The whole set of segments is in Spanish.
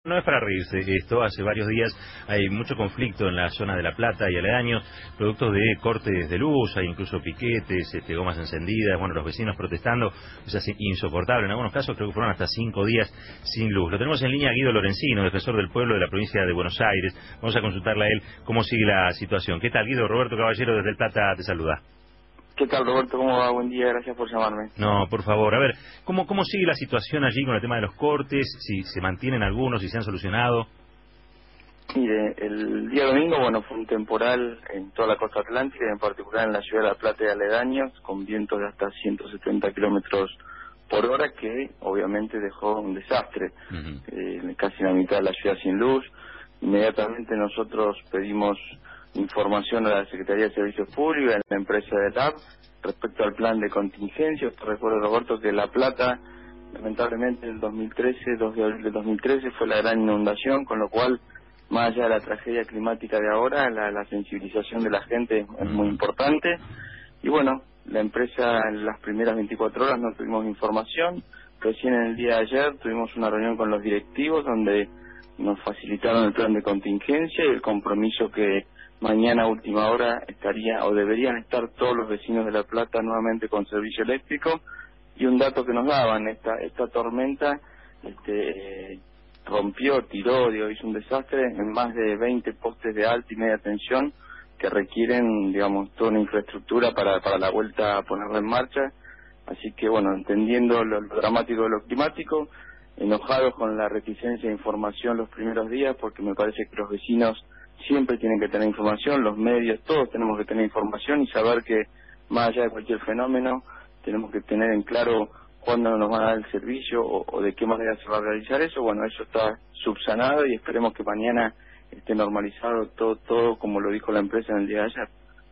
No es para reírse esto, hace varios días hay mucho conflicto en la zona de La Plata y aledaños, productos de cortes de luz, hay incluso piquetes, gomas encendidas, bueno, los vecinos protestando, es así insoportable, en algunos casos creo que fueron hasta 5 días sin luz. Lo tenemos en línea a Guido Lorenzino, defensor del pueblo de la provincia de Buenos Aires, vamos a consultarle a él cómo sigue la situación. ¿Qué tal, Guido? Roberto Caballero desde El Plata te saluda. ¿Qué tal, Roberto? ¿Cómo va? Buen día, gracias por llamarme. No, por favor, a ver, ¿cómo sigue la situación allí con el tema de los cortes? Si se mantienen algunos, si se han solucionado. Mire, el día domingo, bueno, fue un temporal en toda la costa atlántica y en particular en la ciudad de La Plata y aledaños, con vientos de hasta 170 kilómetros por hora, que obviamente dejó un desastre. Casi la mitad de la ciudad sin luz. Inmediatamente nosotros pedimos información a la Secretaría de Servicios Públicos, a la empresa de LAB, respecto al plan de contingencia. Te recuerdo, Roberto, que La Plata, lamentablemente, en el 2013, 2 de abril de 2013, fue la gran inundación, con lo cual, más allá de la tragedia climática de ahora, la sensibilización de la gente es muy importante. Y bueno, la empresa en las primeras 24 horas no tuvimos información. Recién en el día de ayer tuvimos una reunión con los directivos donde nos facilitaron el plan de contingencia y el compromiso que mañana a última hora estaría o deberían estar todos los vecinos de La Plata nuevamente con servicio eléctrico. Y un dato que nos daban, esta tormenta rompió, tiró, hizo un desastre en más de 20 postes de alta y media tensión que requieren, digamos, toda una infraestructura para la vuelta a ponerla en marcha. Así que, bueno, entendiendo lo dramático de lo climático, enojados con la reticencia de información los primeros días, porque me parece que los vecinos siempre tienen que tener información, los medios, todos tenemos que tener información y saber que, más allá de cualquier fenómeno, tenemos que tener en claro cuándo nos van a dar el servicio o de qué manera se va a realizar eso. Bueno, eso está subsanado y esperemos que mañana esté normalizado todo como lo dijo la empresa en el día de ayer.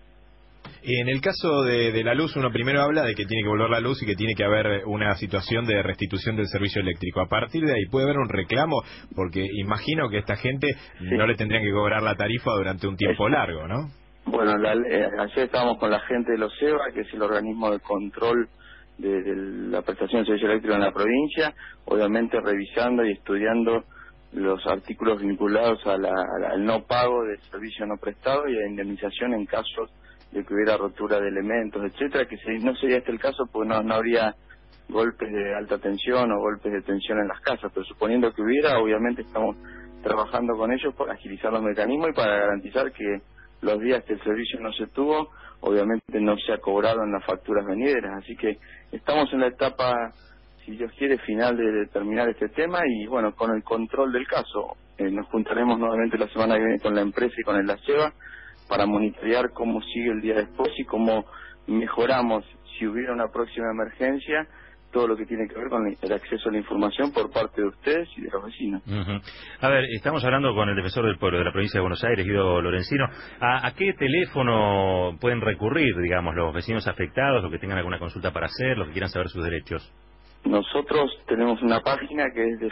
En el caso de la luz, uno primero habla de que tiene que volver la luz y que tiene que haber una situación de restitución del servicio eléctrico. A partir de ahí, ¿puede haber un reclamo? Porque imagino que esta gente no le tendrían que cobrar la tarifa durante un tiempo largo, ¿no? Bueno, ayer estábamos con la gente de los CEBA, que es el organismo de control de la prestación de servicio eléctrico en la provincia, obviamente revisando y estudiando los artículos vinculados al no pago del servicio no prestado y a indemnización en casos de que hubiera rotura de elementos, etcétera, que no sería este el caso porque no habría golpes de alta tensión o golpes de tensión en las casas, pero suponiendo que hubiera, obviamente estamos trabajando con ellos para agilizar los mecanismos y para garantizar que los días que el servicio no se tuvo, obviamente no se ha cobrado en las facturas venideras, así que estamos en la etapa, si Dios quiere, final de terminar este tema y bueno, con el control del caso. Nos juntaremos nuevamente la semana que viene con la empresa y con el ACEBA para monitorear cómo sigue el día después y cómo mejoramos, si hubiera una próxima emergencia, todo lo que tiene que ver con el acceso a la información por parte de ustedes y de los vecinos. A ver, estamos hablando con el defensor del pueblo de la provincia de Buenos Aires, Guido Lorenzino. ¿A qué teléfono pueden recurrir, digamos, los vecinos afectados, los que tengan alguna consulta para hacer, los que quieran saber sus derechos? Nosotros tenemos una página que es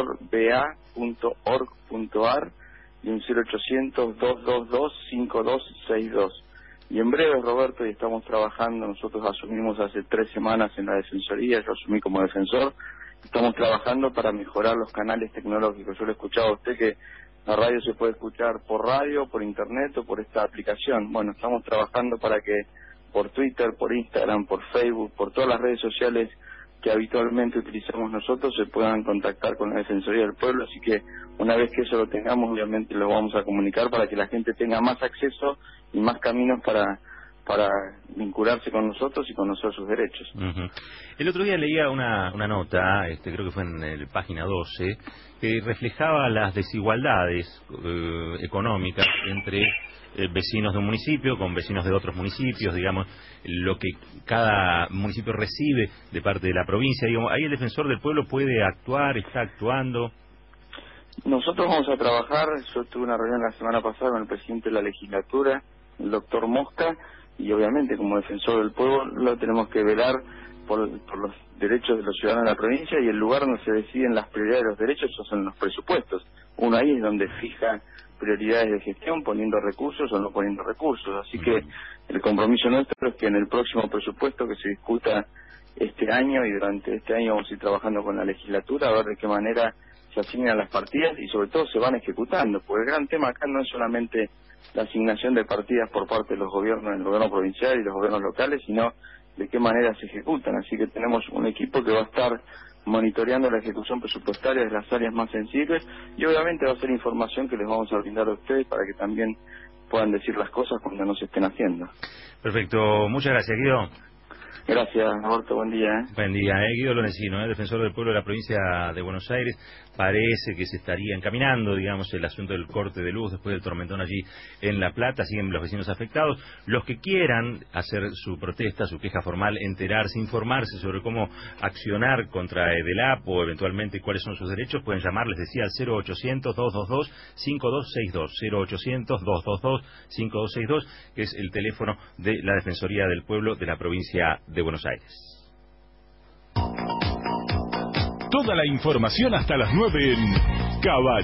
defensorba.org.ar y un 0800-222-5262. Y en breve, Roberto, y estamos trabajando, nosotros asumimos hace 3 semanas en la Defensoría, yo asumí como defensor, estamos trabajando para mejorar los canales tecnológicos. Yo le he escuchado a usted que la radio se puede escuchar por radio, por internet o por esta aplicación. Bueno, estamos trabajando para que por Twitter, por Instagram, por Facebook, por todas las redes sociales que habitualmente utilizamos nosotros se puedan contactar con la Defensoría del Pueblo, así que una vez que eso lo tengamos, obviamente lo vamos a comunicar para que la gente tenga más acceso y más caminos para vincularse con nosotros y conocer sus derechos. El otro día leía una nota, creo que fue en el página 12, que reflejaba las desigualdades económicas entre vecinos de un municipio con vecinos de otros municipios, digamos, lo que cada municipio recibe de parte de la provincia. Digamos, ahí el defensor del pueblo puede actuar, está actuando. Nosotros vamos a trabajar, yo tuve una reunión la semana pasada con el presidente de la legislatura, el doctor Mosca, y obviamente como defensor del pueblo lo tenemos que velar por los derechos de los ciudadanos de la provincia, y el lugar donde se deciden las prioridades de los derechos son los presupuestos. Uno ahí es donde fija prioridades de gestión, poniendo recursos o no poniendo recursos. Así que el compromiso nuestro es que en el próximo presupuesto que se discuta este año, y durante este año vamos a ir trabajando con la legislatura a ver de qué manera se se asignan las partidas y sobre todo se van ejecutando, porque el gran tema acá no es solamente la asignación de partidas por parte de los gobiernos, el gobierno provincial y los gobiernos locales, sino de qué manera se ejecutan. Así que tenemos un equipo que va a estar monitoreando la ejecución presupuestaria de las áreas más sensibles y obviamente va a ser información que les vamos a brindar a ustedes para que también puedan decir las cosas cuando no se estén haciendo. Perfecto, muchas gracias, Guido. Gracias, Alberto, buen día. Buen día, Guido Lorenzino, defensor del pueblo de la provincia de Buenos Aires. Parece que se estaría encaminando, digamos, el asunto del corte de luz después del tormentón allí en La Plata. Siguen los vecinos afectados. Los que quieran hacer su protesta, su queja formal, enterarse, informarse sobre cómo accionar contra EDELAP o eventualmente cuáles son sus derechos, pueden llamar, les decía, al 0800-222-5262, 0800-222-5262, que es el teléfono de la Defensoría del Pueblo de la provincia de Buenos Aires. Toda la información hasta las 9 en Caballo.